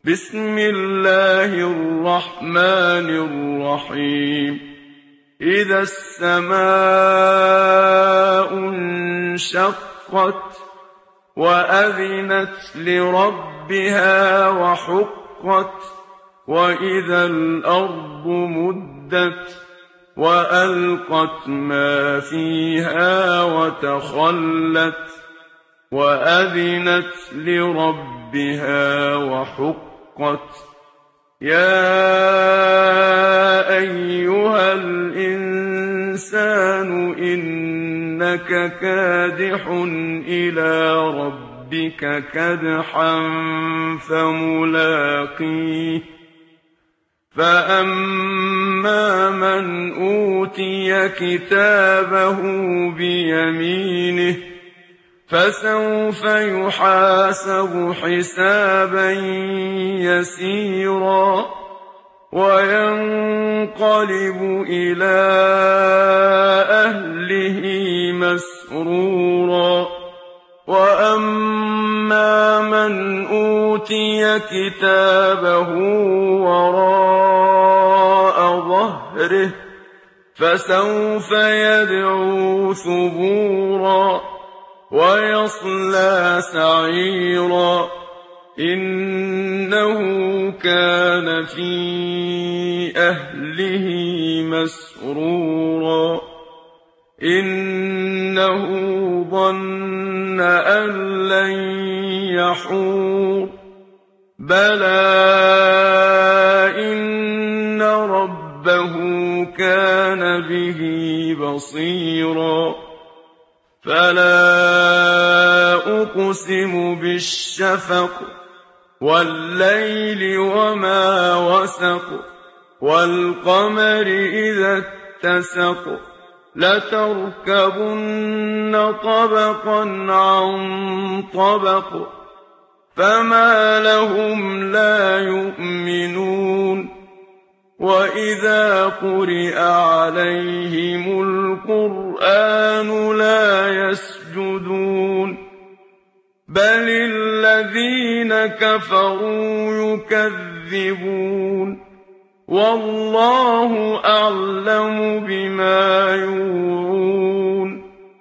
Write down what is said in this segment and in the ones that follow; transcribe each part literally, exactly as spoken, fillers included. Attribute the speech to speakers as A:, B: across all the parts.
A: بسم الله الرحمن الرحيم إذا السماء انشقت وأذنت لربها وحقت وإذا الأرض مدت وألقت ما فيها وتخلت وأذنت لربها وحقت يا أيها الإنسان إنك كادح إلى ربك كدحا فملاقيه فأما من أوتي كتابه بيمينه فسوف يحاسب حسابا يسيرا وينقلب إلى أهله مسرورا وأما من أوتي كتابه وراء ظهره فسوف يدعو ثبورا ويصلى سعيرا إنه كان في أهله مسرورا إنه ظن أن لن يحور بلى إن ربه كان به بصيرا فلا أقسم بالشفق والليل وما وسق والقمر إذا اتسق لتركبن طبقا عن طبق فما لهم لا يؤمنون وإذا قرئ عليهم القرآن لا يسجدون بل الذين كفروا يكذبون والله أعلم بما يوعون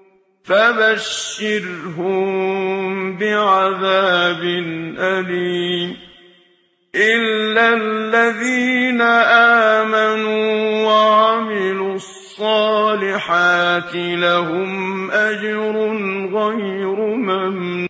A: فبشرهم بعذاب أليم إلا الذين آمنوا وعملوا الصالحات لهم أجر غير ممنون